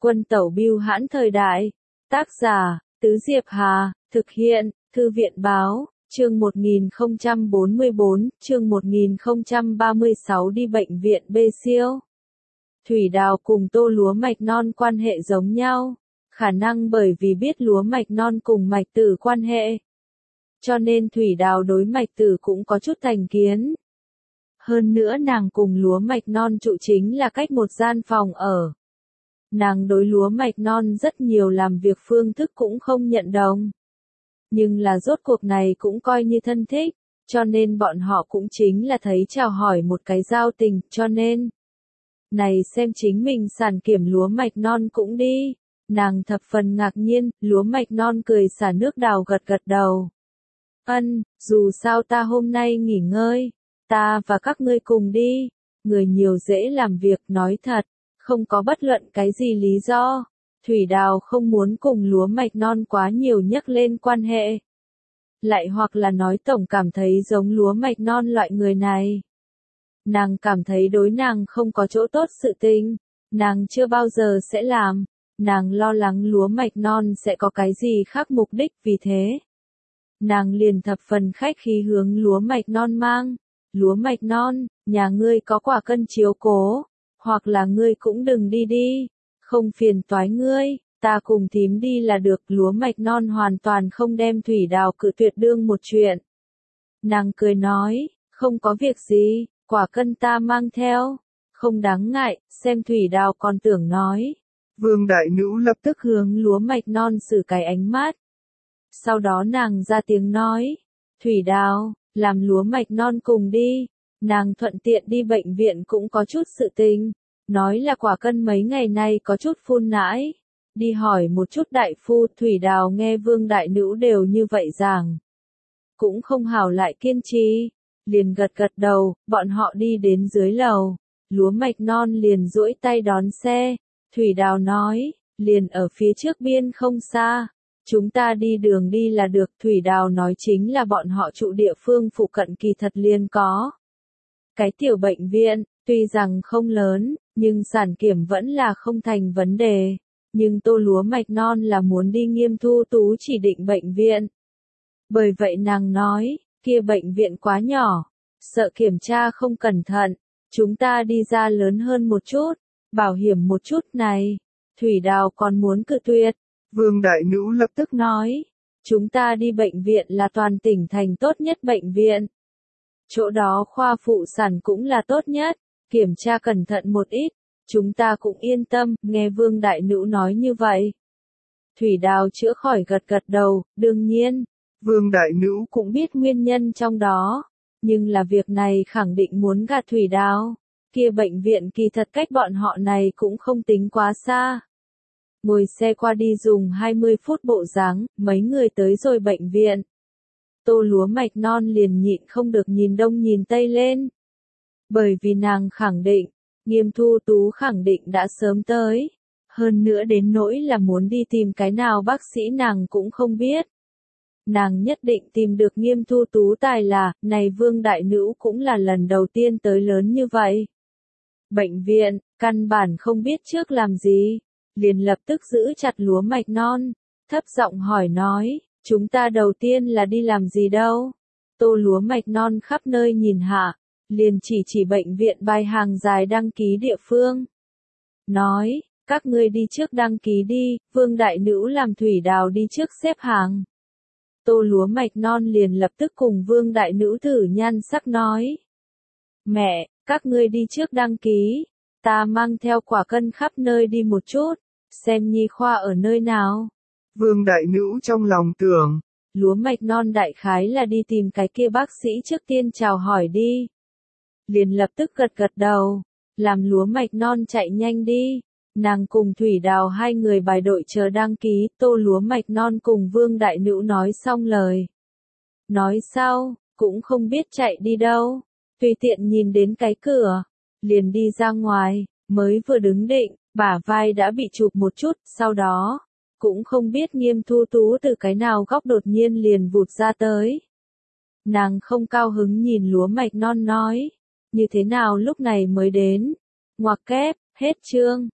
Quân tẩu bưu hãn thời đại. Tác giả, Tứ Diệp Hà, thực hiện, Thư viện báo, chương 1044, chương 1036 đi bệnh viện B siêu. Thủy Đào cùng tô lúa mạch non quan hệ giống nhau, khả năng bởi vì biết lúa mạch non cùng mạch tử quan hệ. Cho nên Thủy Đào đối mạch tử cũng có chút thành kiến. Hơn nữa nàng cùng lúa mạch non trụ chính là cách một gian phòng ở. Nàng đối lúa mạch non rất nhiều làm việc phương thức cũng không nhận đồng. Nhưng là rốt cuộc này cũng coi như thân thích, cho nên bọn họ cũng chính là thấy chào hỏi một cái giao tình, cho nên. Này xem chính mình sản kiểm lúa mạch non cũng đi. Nàng thập phần ngạc nhiên, lúa mạch non cười xả nước đào gật gật đầu. Dù sao ta hôm nay nghỉ ngơi, ta và các ngươi cùng đi. Người nhiều dễ làm việc, nói thật, không có bất luận cái gì lý do. Thủy Đào không muốn cùng lúa mạch non quá nhiều nhắc lên quan hệ. Lại hoặc là nói tổng cảm thấy giống lúa mạch non loại người này. Nàng cảm thấy đối nàng không có chỗ tốt sự tình, nàng chưa bao giờ sẽ làm, nàng lo lắng lúa mạch non sẽ có cái gì khác mục đích, vì thế. Nàng liền thập phần khách khí hướng lúa mạch non mang, lúa mạch non, nhà ngươi có quả cân chiếu cố, hoặc là ngươi cũng đừng đi đi, không phiền toái ngươi, ta cùng thím đi là được. Lúa mạch non hoàn toàn không đem Thủy Đào cự tuyệt đương một chuyện. Nàng cười nói, không có việc gì, quả cân ta mang theo, không đáng ngại, xem Thủy Đào còn tưởng nói. Vương đại nữ lập tức hướng lúa mạch non xử cái ánh mắt. Sau đó nàng ra tiếng nói, Thủy Đào, làm lúa mạch non cùng đi, nàng thuận tiện đi bệnh viện cũng có chút sự tình, nói là quả cân mấy ngày nay có chút phun nãi, đi hỏi một chút đại phu. Thủy Đào nghe Vương đại nữ đều như vậy giảng, cũng không hảo lại kiên trì, liền gật gật đầu. Bọn họ đi đến dưới lầu, lúa mạch non liền duỗi tay đón xe. Thủy Đào nói, liền ở phía trước biên không xa, chúng ta đi đường đi là được. Thủy Đào nói chính là bọn họ trụ địa phương phụ cận kỳ thật liền có cái tiểu bệnh viện, tuy rằng không lớn, nhưng sản kiểm vẫn là không thành vấn đề. Nhưng tô lúa mạch non là muốn đi Nghiêm Thu Tú chỉ định bệnh viện. Bởi vậy nàng nói, kia bệnh viện quá nhỏ, sợ kiểm tra không cẩn thận, chúng ta đi ra lớn hơn một chút, bảo hiểm một chút này. Thủy Đào còn muốn cự tuyệt. Vương đại nữ lập tức nói, chúng ta đi bệnh viện là toàn tỉnh thành tốt nhất bệnh viện. Chỗ đó khoa phụ sản cũng là tốt nhất, kiểm tra cẩn thận một ít, chúng ta cũng yên tâm. Nghe Vương đại nữ nói như vậy, Thủy Đào chữa khỏi gật gật đầu. Đương nhiên, Vương đại nữ cũng biết nguyên nhân trong đó, nhưng là việc này khẳng định muốn gạt Thủy Đào. Kia bệnh viện kỳ thật cách bọn họ này cũng không tính quá xa. Ngồi xe qua đi dùng 20 phút bộ dáng, mấy người tới rồi bệnh viện. Tô lúa mạch non liền nhịn không được nhìn đông nhìn tây lên. Bởi vì nàng khẳng định, Nghiêm Thu Tú khẳng định đã sớm tới. Hơn nữa đến nỗi là muốn đi tìm cái nào bác sĩ nàng cũng không biết. Nàng nhất định tìm được Nghiêm Thu Tú tài là, này Vương đại nữ cũng là lần đầu tiên tới lớn như vậy. Bệnh viện, căn bản không biết trước làm gì, liền lập tức giữ chặt lúa mạch non, thấp giọng hỏi nói, chúng ta đầu tiên là đi làm gì đâu? Tô lúa mạch non khắp nơi nhìn hạ, liền chỉ bệnh viện bài hàng dài đăng ký địa phương. Nói, các ngươi đi trước đăng ký đi. Vương đại nữ làm Thủy Đào đi trước xếp hàng. Tô lúa mạch non liền lập tức cùng Vương đại nữ thử nhan sắc nói, mẹ, các ngươi đi trước đăng ký, ta mang theo quả cân khắp nơi đi một chút, xem nhi khoa ở nơi nào. Vương đại nữ trong lòng tưởng, lúa mạch non đại khái là đi tìm cái kia bác sĩ trước tiên chào hỏi đi. Liền lập tức gật gật đầu, làm lúa mạch non chạy nhanh đi. Nàng cùng Thủy Đào hai người bài đội chờ đăng ký. Tô lúa mạch non cùng Vương đại nữ nói xong lời. Nói sau, cũng không biết chạy đi đâu, tùy tiện nhìn đến cái cửa, liền đi ra ngoài, mới vừa đứng định, bả vai đã bị chụp một chút. Sau đó, cũng không biết Nghiêm Thu Tú từ cái nào góc đột nhiên liền vụt ra tới. Nàng không cao hứng nhìn lúa mạch non nói, như thế nào lúc này mới đến. Ngoặc kép, hết chương.